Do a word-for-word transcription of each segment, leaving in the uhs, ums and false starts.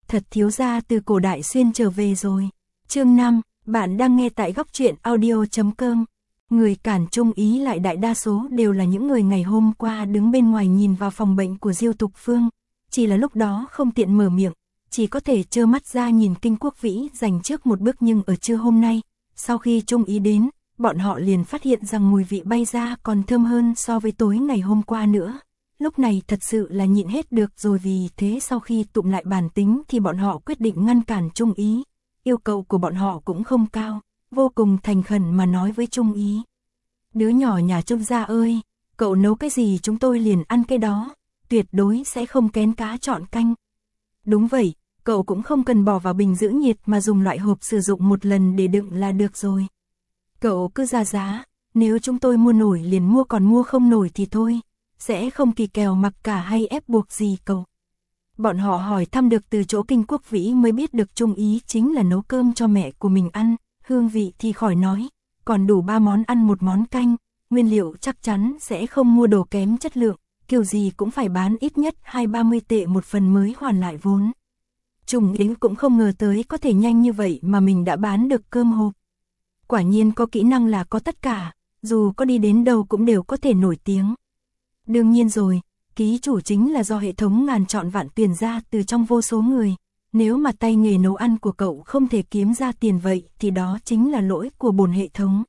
thật thiếu gia từ cổ đại xuyên trở về rồi. Chương năm, bạn đang nghe tại góc truyện audio chấm com. Người cản Trung Ý lại đại đa số đều là những người ngày hôm qua đứng bên ngoài nhìn vào phòng bệnh của Diêu Tục Phương. Chỉ là lúc đó không tiện mở miệng, chỉ có thể trơ mắt ra nhìn Kinh Quốc Vĩ giành trước một bước, nhưng ở trưa hôm nay, sau khi Trung Ý đến, bọn họ liền phát hiện rằng mùi vị bay ra còn thơm hơn so với tối ngày hôm qua nữa. Lúc này thật sự là nhịn hết được rồi, vì thế sau khi tụm lại bản tính thì bọn họ quyết định ngăn cản Trung Ý. Yêu cầu của bọn họ cũng không cao, vô cùng thành khẩn mà nói với Trung Ý. Đứa nhỏ nhà Trung gia ơi, cậu nấu cái gì chúng tôi liền ăn cái đó, tuyệt đối sẽ không kén cá chọn canh. Đúng vậy, cậu cũng không cần bỏ vào bình giữ nhiệt mà dùng loại hộp sử dụng một lần để đựng là được rồi. Cậu cứ ra giá, nếu chúng tôi mua nổi liền mua, còn mua không nổi thì thôi, sẽ không kỳ kèo mặc cả hay ép buộc gì cậu. Bọn họ hỏi thăm được từ chỗ Kinh Quốc Vĩ mới biết được Trung Ý chính là nấu cơm cho mẹ của mình ăn, hương vị thì khỏi nói, còn đủ ba món ăn một món canh, nguyên liệu chắc chắn sẽ không mua đồ kém chất lượng, kiểu gì cũng phải bán ít nhất hai ba mươi tệ một phần mới hoàn lại vốn. Trung Ý cũng không ngờ tới có thể nhanh như vậy mà mình đã bán được cơm hộp. Quả nhiên có kỹ năng là có tất cả, dù có đi đến đâu cũng đều có thể nổi tiếng. Đương nhiên rồi, ký chủ chính là do hệ thống ngàn chọn vạn tuyển ra từ trong vô số người. Nếu mà tay nghề nấu ăn của cậu không thể kiếm ra tiền vậy thì đó chính là lỗi của bổn hệ thống.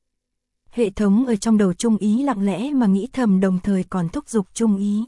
Hệ thống ở trong đầu Trung Ý lặng lẽ mà nghĩ thầm, đồng thời còn thúc giục Trung Ý.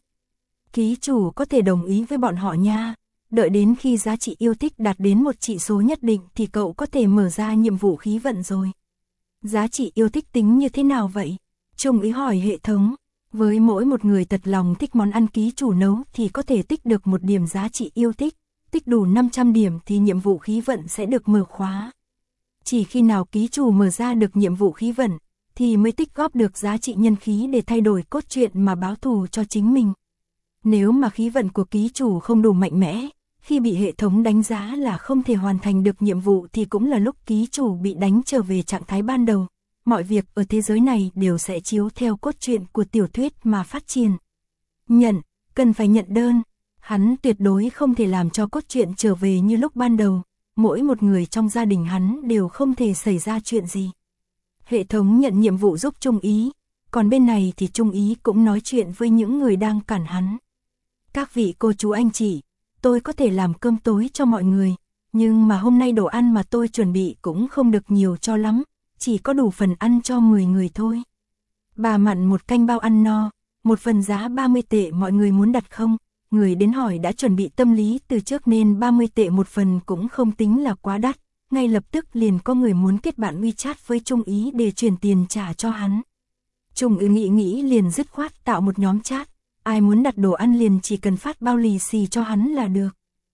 Ký chủ có thể đồng ý với bọn họ nha. Đợi đến khi giá trị yêu thích đạt đến một chỉ số nhất định thì cậu có thể mở ra nhiệm vụ khí vận rồi. Giá trị yêu thích tính như thế nào vậy? Trung Ý hỏi hệ thống. Với mỗi một người thật lòng thích món ăn ký chủ nấu thì có thể tích được một điểm giá trị yêu thích. Tích đủ năm trăm điểm thì nhiệm vụ khí vận sẽ được mở khóa. Chỉ khi nào ký chủ mở ra được nhiệm vụ khí vận thì mới tích góp được giá trị nhân khí để thay đổi cốt truyện mà báo thù cho chính mình. Nếu mà khí vận của ký chủ không đủ mạnh mẽ, khi bị hệ thống đánh giá là không thể hoàn thành được nhiệm vụ thì cũng là lúc ký chủ bị đánh trở về trạng thái ban đầu. Mọi việc ở thế giới này đều sẽ chiếu theo cốt truyện của tiểu thuyết mà phát triển. Nhận, cần phải nhận đơn. Hắn tuyệt đối không thể làm cho cốt truyện trở về như lúc ban đầu. Mỗi một người trong gia đình hắn đều không thể xảy ra chuyện gì. Hệ thống nhận nhiệm vụ giúp Trung Ý. Còn bên này thì Trung Ý cũng nói chuyện với những người đang cản hắn. Các vị cô chú anh chị, tôi có thể làm cơm tối cho mọi người. Nhưng mà hôm nay đồ ăn mà tôi chuẩn bị cũng không được nhiều cho lắm. Chỉ có đủ phần ăn cho mười người thôi. Bà mặn một canh bao ăn no, một phần giá ba mươi tệ, mọi người muốn đặt không? Người đến hỏi đã chuẩn bị tâm lý từ trước nên ba mươi tệ một phần cũng không tính là quá đắt. Ngay lập tức liền có người muốn kết bạn WeChat với Trung Ý để chuyển tiền trả cho hắn. Trung Ý nghĩ nghĩ liền dứt khoát tạo một nhóm chat. Ai muốn đặt đồ ăn liền chỉ cần phát bao lì xì cho hắn là được.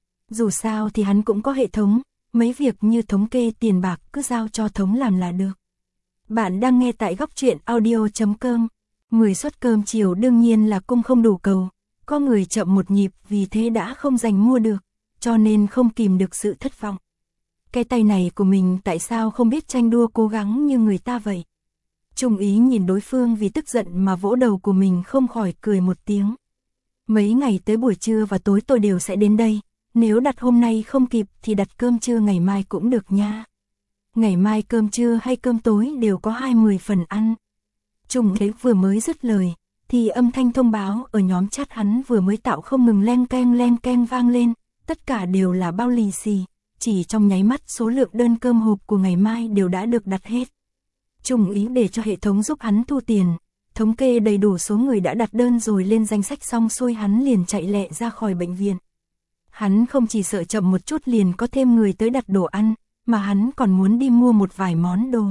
Dù sao thì hắn cũng có hệ thống. Mấy việc như thống kê tiền bạc cứ giao cho thống làm là được. Bạn đang nghe tại góc truyện audio chấm com. mười suất cơm chiều đương nhiên là cung không đủ cầu. Có người chậm một nhịp vì thế đã không giành mua được, cho nên không kìm được sự thất vọng. Cái tay này của mình tại sao không biết tranh đua cố gắng như người ta vậy? Trung Ý nhìn đối phương vì tức giận mà vỗ đầu của mình không khỏi cười một tiếng. Mấy ngày tới buổi trưa và tối tôi đều sẽ đến đây. Nếu đặt hôm nay không kịp thì đặt cơm trưa ngày mai cũng được nha. Ngày mai cơm trưa hay cơm tối đều có hai mươi phần ăn. Trung Ý vừa mới dứt lời thì âm thanh thông báo ở nhóm chat hắn vừa mới tạo không ngừng len keng len keng vang lên. Tất cả đều là bao lì xì. Chỉ trong nháy mắt số lượng đơn cơm hộp của ngày mai đều đã được đặt hết. Trung Ý để cho hệ thống giúp hắn thu tiền. Thống kê đầy đủ số người đã đặt đơn rồi lên danh sách xong xuôi, hắn liền chạy lẹ ra khỏi bệnh viện. Hắn không chỉ sợ chậm một chút liền có thêm người tới đặt đồ ăn, mà hắn còn muốn đi mua một vài món đồ.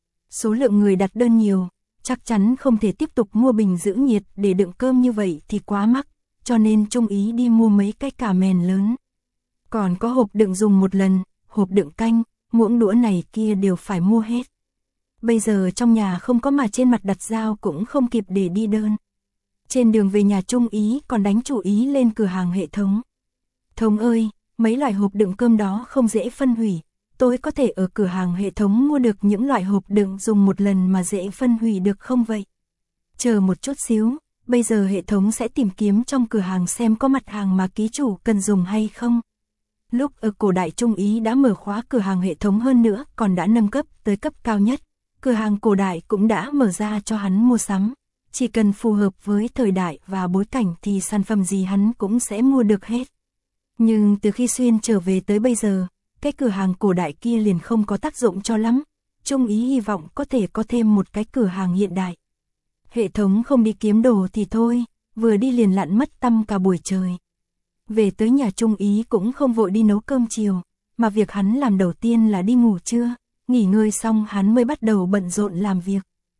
Số lượng người đặt đơn nhiều, chắc chắn không thể tiếp tục mua bình giữ nhiệt để đựng cơm như vậy thì quá mắc, cho nên Trung Ý đi mua mấy cái cà mèn lớn. Còn có hộp đựng dùng một lần, hộp đựng canh, muỗng đũa này kia đều phải mua hết. Bây giờ trong nhà không có mà trên mặt đặt dao cũng không kịp để đi đơn. Trên đường về nhà Trung Ý còn đánh chủ ý lên cửa hàng hệ thống. Thống ơi, mấy loại hộp đựng cơm đó không dễ phân hủy. Tôi có thể ở cửa hàng hệ thống mua được những loại hộp đựng dùng một lần mà dễ phân hủy được không vậy? Chờ một chút xíu, bây giờ hệ thống sẽ tìm kiếm trong cửa hàng xem có mặt hàng mà ký chủ cần dùng hay không. Lúc ở cổ đại Trung Ý đã mở khóa cửa hàng hệ thống, hơn nữa còn đã nâng cấp tới cấp cao nhất, cửa hàng cổ đại cũng đã mở ra cho hắn mua sắm. Chỉ cần phù hợp với thời đại và bối cảnh thì sản phẩm gì hắn cũng sẽ mua được hết. Nhưng từ khi Xuyên trở về tới bây giờ, cái cửa hàng cổ đại kia liền không có tác dụng cho lắm. Trung Ý hy vọng có thể có thêm một cái cửa hàng hiện đại. Hệ thống không đi kiếm đồ thì thôi, vừa đi liền lặn mất tăm cả buổi trời. Về tới nhà Trung Ý cũng không vội đi nấu cơm chiều, mà việc hắn làm đầu tiên là đi ngủ trưa, nghỉ ngơi xong hắn mới bắt đầu bận rộn làm việc.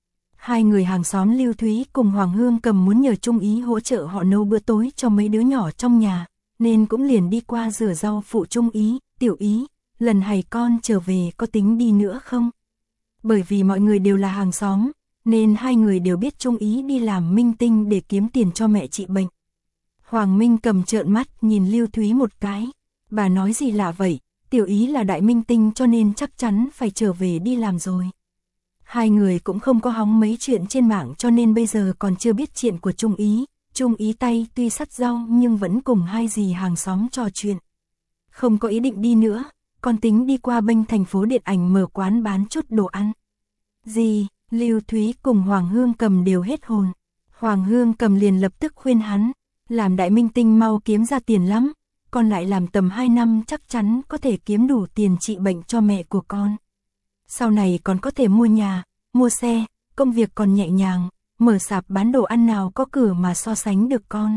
Hai người hàng xóm Lưu Thúy cùng Hoàng Hương Cầm muốn nhờ Trung Ý hỗ trợ họ nấu bữa tối cho mấy đứa nhỏ trong nhà, nên cũng liền đi qua rửa rau phụ Trung Ý. Tiểu Ý, lần này con trở về có tính đi nữa không? Bởi vì mọi người đều là hàng xóm, nên hai người đều biết Trung Ý đi làm minh tinh để kiếm tiền cho mẹ trị bệnh. Hoàng Minh Cầm trợn mắt nhìn Lưu Thúy một cái. Bà nói gì lạ vậy? Tiểu Ý là đại minh tinh cho nên chắc chắn phải trở về đi làm rồi. Hai người cũng không có hóng mấy chuyện trên mạng cho nên bây giờ còn chưa biết chuyện của Trung Ý. Trung Ý tay tuy sắt rau nhưng vẫn cùng hai dì hàng xóm trò chuyện. Không có ý định đi nữa, còn tính đi qua bên thành phố điện ảnh mở quán bán chút đồ ăn. Dì, Lưu Thúy cùng Hoàng Hương Cầm đều hết hồn. Hoàng Hương Cầm liền lập tức khuyên hắn, làm đại minh tinh mau kiếm ra tiền lắm, còn lại làm tầm hai năm chắc chắn có thể kiếm đủ tiền trị bệnh cho mẹ của con. Sau này còn có thể mua nhà, mua xe, công việc còn nhẹ nhàng, mở sạp bán đồ ăn nào có cửa mà so sánh được con.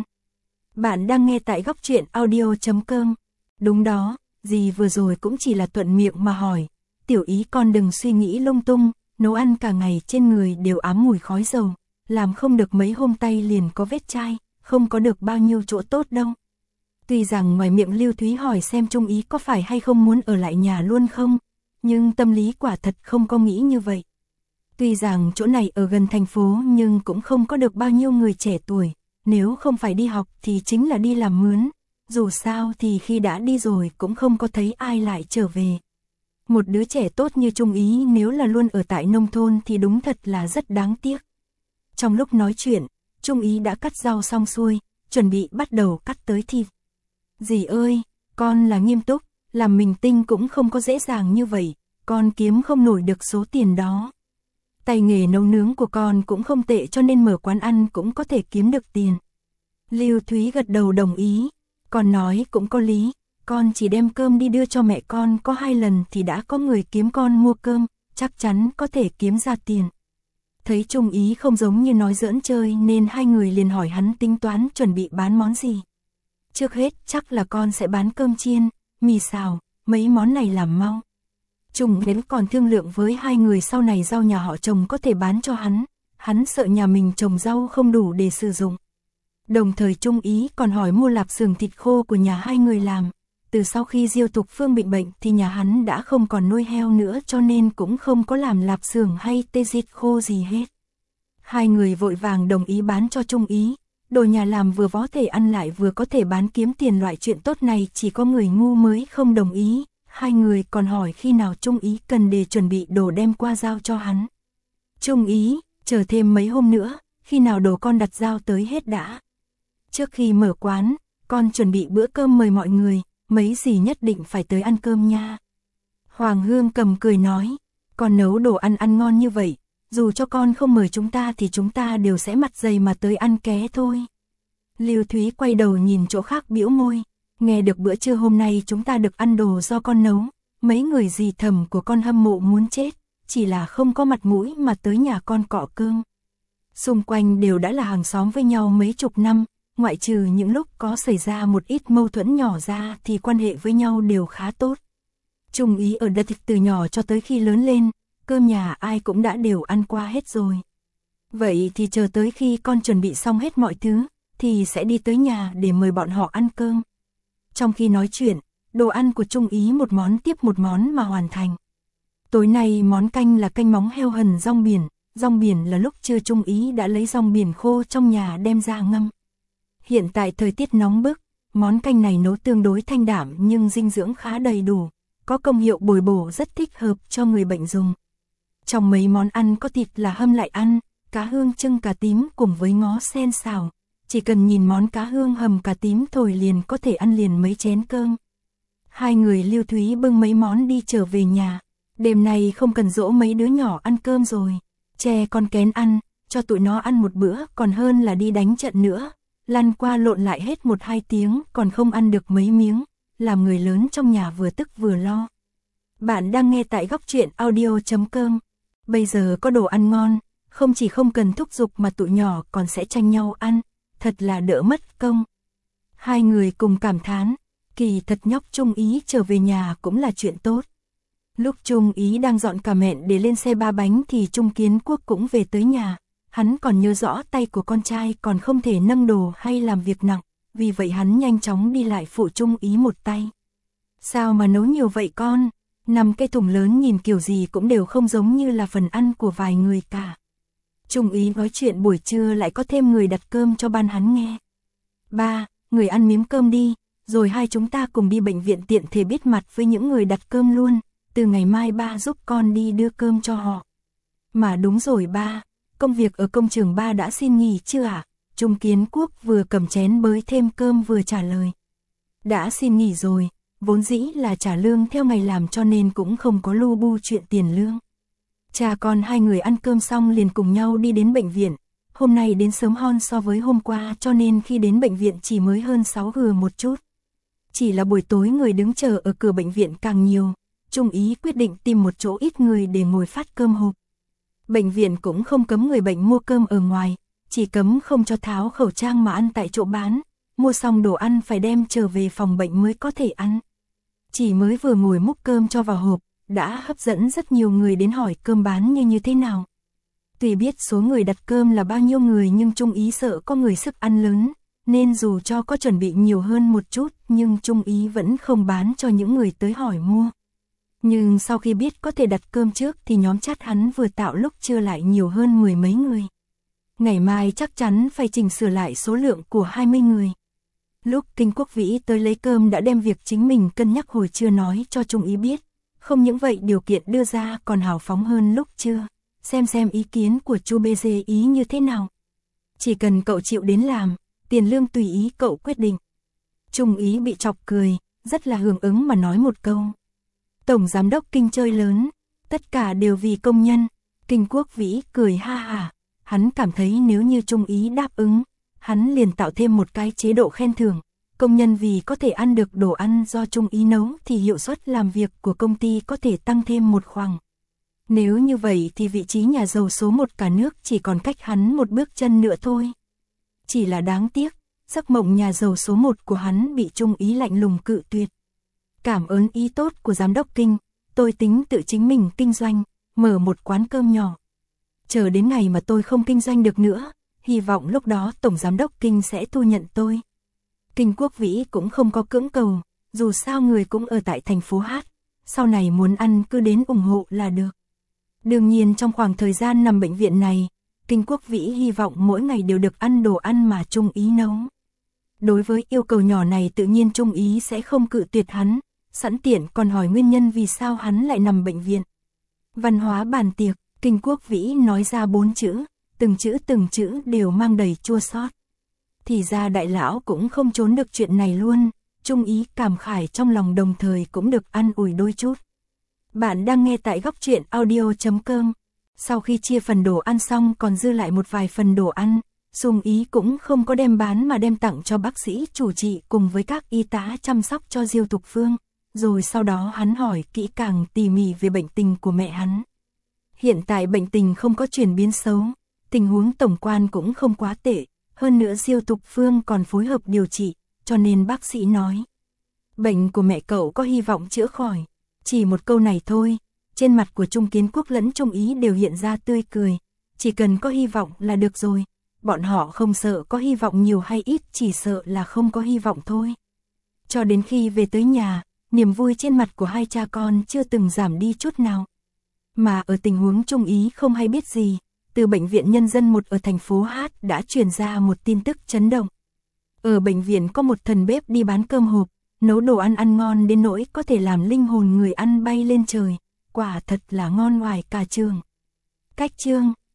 Bạn đang nghe tại góc truyện audio chấm com. Đúng đó, dì vừa rồi cũng chỉ là thuận miệng mà hỏi. Tiểu Ý con đừng suy nghĩ lung tung, nấu ăn cả ngày trên người đều ám mùi khói dầu, làm không được mấy hôm tay liền có vết chai, không có được bao nhiêu chỗ tốt đâu. Tuy rằng ngoài miệng Lưu Thúy hỏi xem Trung Ý có phải hay không muốn ở lại nhà luôn không, nhưng tâm lý quả thật không có nghĩ như vậy. Tuy rằng chỗ này ở gần thành phố nhưng cũng không có được bao nhiêu người trẻ tuổi, nếu không phải đi học thì chính là đi làm mướn, dù sao thì khi đã đi rồi cũng không có thấy ai lại trở về. Một đứa trẻ tốt như Trung Ý nếu là luôn ở tại nông thôn thì đúng thật là rất đáng tiếc. Trong lúc nói chuyện, Trung Ý đã cắt rau xong xuôi, chuẩn bị bắt đầu cắt tới thịt. Dì ơi, con là nghiêm túc, làm minh tinh cũng không có dễ dàng như vậy, con kiếm không nổi được số tiền đó. Tay nghề nấu nướng của con cũng không tệ cho nên mở quán ăn cũng có thể kiếm được tiền. Lưu Thúy gật đầu đồng ý, con nói cũng có lý, con chỉ đem cơm đi đưa cho mẹ con có hai lần thì đã có người kiếm con mua cơm, chắc chắn có thể kiếm ra tiền. Thấy Trung Ý không giống như nói giỡn chơi nên hai người liền hỏi hắn tính toán chuẩn bị bán món gì. Trước hết chắc là con sẽ bán cơm chiên, mì xào, mấy món này làm mau. Trung Ý còn thương lượng với hai người sau này rau nhà họ trồng có thể bán cho hắn, hắn sợ nhà mình trồng rau không đủ để sử dụng. Đồng thời Trung Ý còn hỏi mua lạp xưởng thịt khô của nhà hai người làm. Từ sau khi Diêu Tục Phương bị bệnh thì nhà hắn đã không còn nuôi heo nữa cho nên cũng không có làm lạp xưởng hay tê thịt khô gì hết. Hai người vội vàng đồng ý bán cho Trung Ý. Đồ nhà làm vừa có thể ăn lại vừa có thể bán kiếm tiền, loại chuyện tốt này chỉ có người ngu mới không đồng ý. Hai người còn hỏi khi nào Trung Ý cần để chuẩn bị đồ đem qua giao cho hắn. Trung Ý, chờ thêm mấy hôm nữa, khi nào đồ con đặt giao tới hết đã. Trước khi mở quán, con chuẩn bị bữa cơm mời mọi người, mấy dì nhất định phải tới ăn cơm nha. Hoàng Hương Cầm cười nói, con nấu đồ ăn ăn ngon như vậy, dù cho con không mời chúng ta thì chúng ta đều sẽ mặt dày mà tới ăn ké thôi. Lưu Thúy quay đầu nhìn chỗ khác bĩu môi, nghe được bữa trưa hôm nay chúng ta được ăn đồ do con nấu, mấy người dì thầm của con hâm mộ muốn chết, chỉ là không có mặt mũi mà tới nhà con cọ cơm. Xung quanh đều đã là hàng xóm với nhau mấy chục năm, ngoại trừ những lúc có xảy ra một ít mâu thuẫn nhỏ ra thì quan hệ với nhau đều khá tốt. Trung Ý ở đất từ nhỏ cho tới khi lớn lên, cơm nhà ai cũng đã đều ăn qua hết rồi. Vậy thì chờ tới khi con chuẩn bị xong hết mọi thứ, thì sẽ đi tới nhà để mời bọn họ ăn cơm. Trong khi nói chuyện, đồ ăn của Trung Ý một món tiếp một món mà hoàn thành. Tối nay món canh là canh móng heo hầm rong biển, rong biển là lúc trưa Trung Ý đã lấy rong biển khô trong nhà đem ra ngâm. Hiện tại thời tiết nóng bức, món canh này nấu tương đối thanh đạm nhưng dinh dưỡng khá đầy đủ, có công hiệu bồi bổ rất thích hợp cho người bệnh dùng. Trong mấy món ăn có thịt là hâm lại ăn, cá hương trưng cà tím cùng với ngó sen xào. Chỉ cần nhìn món cá hương hầm cà tím thôi liền có thể ăn liền mấy chén cơm. Hai người Lưu Thúy bưng mấy món đi trở về nhà. Đêm nay không cần dỗ mấy đứa nhỏ ăn cơm rồi. Che con kén ăn, cho tụi nó ăn một bữa còn hơn là đi đánh trận nữa. Lăn qua lộn lại hết một hai tiếng còn không ăn được mấy miếng. Làm người lớn trong nhà vừa tức vừa lo. Bạn đang nghe tại góc truyện audio chấm com. Bây giờ có đồ ăn ngon, không chỉ không cần thúc giục mà tụi nhỏ còn sẽ tranh nhau ăn. Thật là đỡ mất công. Hai người cùng cảm thán, kỳ thật nhóc Trung Ý trở về nhà cũng là chuyện tốt. Lúc Trung Ý đang dọn cả mẹn để lên xe ba bánh thì Trung Kiến Quốc cũng về tới nhà. Hắn còn nhớ rõ tay của con trai còn không thể nâng đồ hay làm việc nặng, vì vậy hắn nhanh chóng đi lại phụ Trung Ý một tay. Sao mà nấu nhiều vậy con? Năm cái thùng lớn nhìn kiểu gì cũng đều không giống như là phần ăn của vài người cả. Trung Ý nói chuyện buổi trưa lại có thêm người đặt cơm cho ban hắn nghe. Ba, người ăn miếng cơm đi, rồi hai chúng ta cùng đi bệnh viện tiện thể biết mặt với những người đặt cơm luôn. Từ ngày mai ba giúp con đi đưa cơm cho họ. Mà đúng rồi ba, công việc ở công trường ba đã xin nghỉ chưa ạ? À? Trung Kiến Quốc vừa cầm chén bới thêm cơm vừa trả lời. Đã xin nghỉ rồi, vốn dĩ là trả lương theo ngày làm cho nên cũng không có lu bu chuyện tiền lương. Cha con hai người ăn cơm xong liền cùng nhau đi đến bệnh viện. Hôm nay đến sớm hơn so với hôm qua cho nên khi đến bệnh viện chỉ mới hơn sáu giờ một chút. Chỉ là buổi tối người đứng chờ ở cửa bệnh viện càng nhiều. Trung Ý quyết định tìm một chỗ ít người để ngồi phát cơm hộp. Bệnh viện cũng không cấm người bệnh mua cơm ở ngoài, chỉ cấm không cho tháo khẩu trang mà ăn tại chỗ bán, mua xong đồ ăn phải đem trở về phòng bệnh mới có thể ăn. Chỉ mới vừa ngồi múc cơm cho vào hộp, đã hấp dẫn rất nhiều người đến hỏi cơm bán như như thế nào. Tuy biết số người đặt cơm là bao nhiêu người nhưng Trung Ý sợ có người sức ăn lớn, nên dù cho có chuẩn bị nhiều hơn một chút nhưng Trung Ý vẫn không bán cho những người tới hỏi mua. Nhưng sau khi biết có thể đặt cơm trước thì nhóm chat hắn vừa tạo lúc trưa lại nhiều hơn mười mấy người. Ngày mai chắc chắn phải chỉnh sửa lại số lượng của hai mươi người. Lúc Kinh Quốc Vĩ tới lấy cơm đã đem việc chính mình cân nhắc hồi trưa nói cho Trung Ý biết. Không những vậy điều kiện đưa ra còn hào phóng hơn lúc trưa. Xem xem ý kiến của chu bê giê ý như thế nào. Chỉ cần cậu chịu đến làm, tiền lương tùy ý cậu quyết định. Trung Ý bị chọc cười, rất là hưởng ứng mà nói một câu. Tổng giám đốc Kinh chơi lớn, tất cả đều vì công nhân. Kinh Quốc Vĩ cười ha hả, hắn cảm thấy nếu như Trung Ý đáp ứng, hắn liền tạo thêm một cái chế độ khen thưởng. Công nhân vì có thể ăn được đồ ăn do Trung Ý nấu thì hiệu suất làm việc của công ty có thể tăng thêm một khoảng. Nếu như vậy thì vị trí nhà giàu số một cả nước chỉ còn cách hắn một bước chân nữa thôi. Chỉ là đáng tiếc, giấc mộng nhà giàu số một của hắn bị Trung Ý lạnh lùng cự tuyệt. Cảm ơn ý tốt của giám đốc Kinh, tôi tính tự chính mình kinh doanh, mở một quán cơm nhỏ. Chờ đến ngày mà tôi không kinh doanh được nữa, hy vọng lúc đó tổng giám đốc Kinh sẽ thu nhận tôi. Kinh Quốc Vĩ cũng không có cưỡng cầu, dù sao người cũng ở tại thành phố Hát, sau này muốn ăn cứ đến ủng hộ là được. Đương nhiên trong khoảng thời gian nằm bệnh viện này, Kinh Quốc Vĩ hy vọng mỗi ngày đều được ăn đồ ăn mà Trung Ý nấu. Đối với yêu cầu nhỏ này tự nhiên Trung Ý sẽ không cự tuyệt hắn, sẵn tiện còn hỏi nguyên nhân vì sao hắn lại nằm bệnh viện. Văn hóa bàn tiệc, Kinh Quốc Vĩ nói ra bốn chữ, từng chữ từng chữ đều mang đầy chua xót. Thì ra đại lão cũng không trốn được chuyện này luôn, Trung Ý cảm khải trong lòng đồng thời cũng được an ủi đôi chút. Bạn đang nghe tại góc truyện audio chấm com. Sau khi chia phần đồ ăn xong còn dư lại một vài phần đồ ăn, Trung Ý cũng không có đem bán mà đem tặng cho bác sĩ chủ trị cùng với các y tá chăm sóc cho Diêu Thục Phương. Rồi sau đó hắn hỏi kỹ càng tỉ mỉ về bệnh tình của mẹ hắn. Hiện tại bệnh tình không có chuyển biến xấu, tình huống tổng quan cũng không quá tệ, hơn nữa Diêu Thục Phương còn phối hợp điều trị, cho nên bác sĩ nói. Bệnh của mẹ cậu có hy vọng chữa khỏi. Chỉ một câu này thôi, trên mặt của Trung Kiến Quốc lẫn Trung Ý đều hiện ra tươi cười, chỉ cần có hy vọng là được rồi, bọn họ không sợ có hy vọng nhiều hay ít, chỉ sợ là không có hy vọng thôi. Cho đến khi về tới nhà, niềm vui trên mặt của hai cha con chưa từng giảm đi chút nào. Mà ở tình huống Trung Ý không hay biết gì, từ bệnh viện Nhân dân một ở thành phố Hát đã truyền ra một tin tức chấn động. Ở bệnh viện có một thần bếp đi bán cơm hộp, nấu đồ ăn ăn ngon đến nỗi có thể làm linh hồn người ăn bay lên trời, quả thật là ngon ngoài cả trường. Cách chương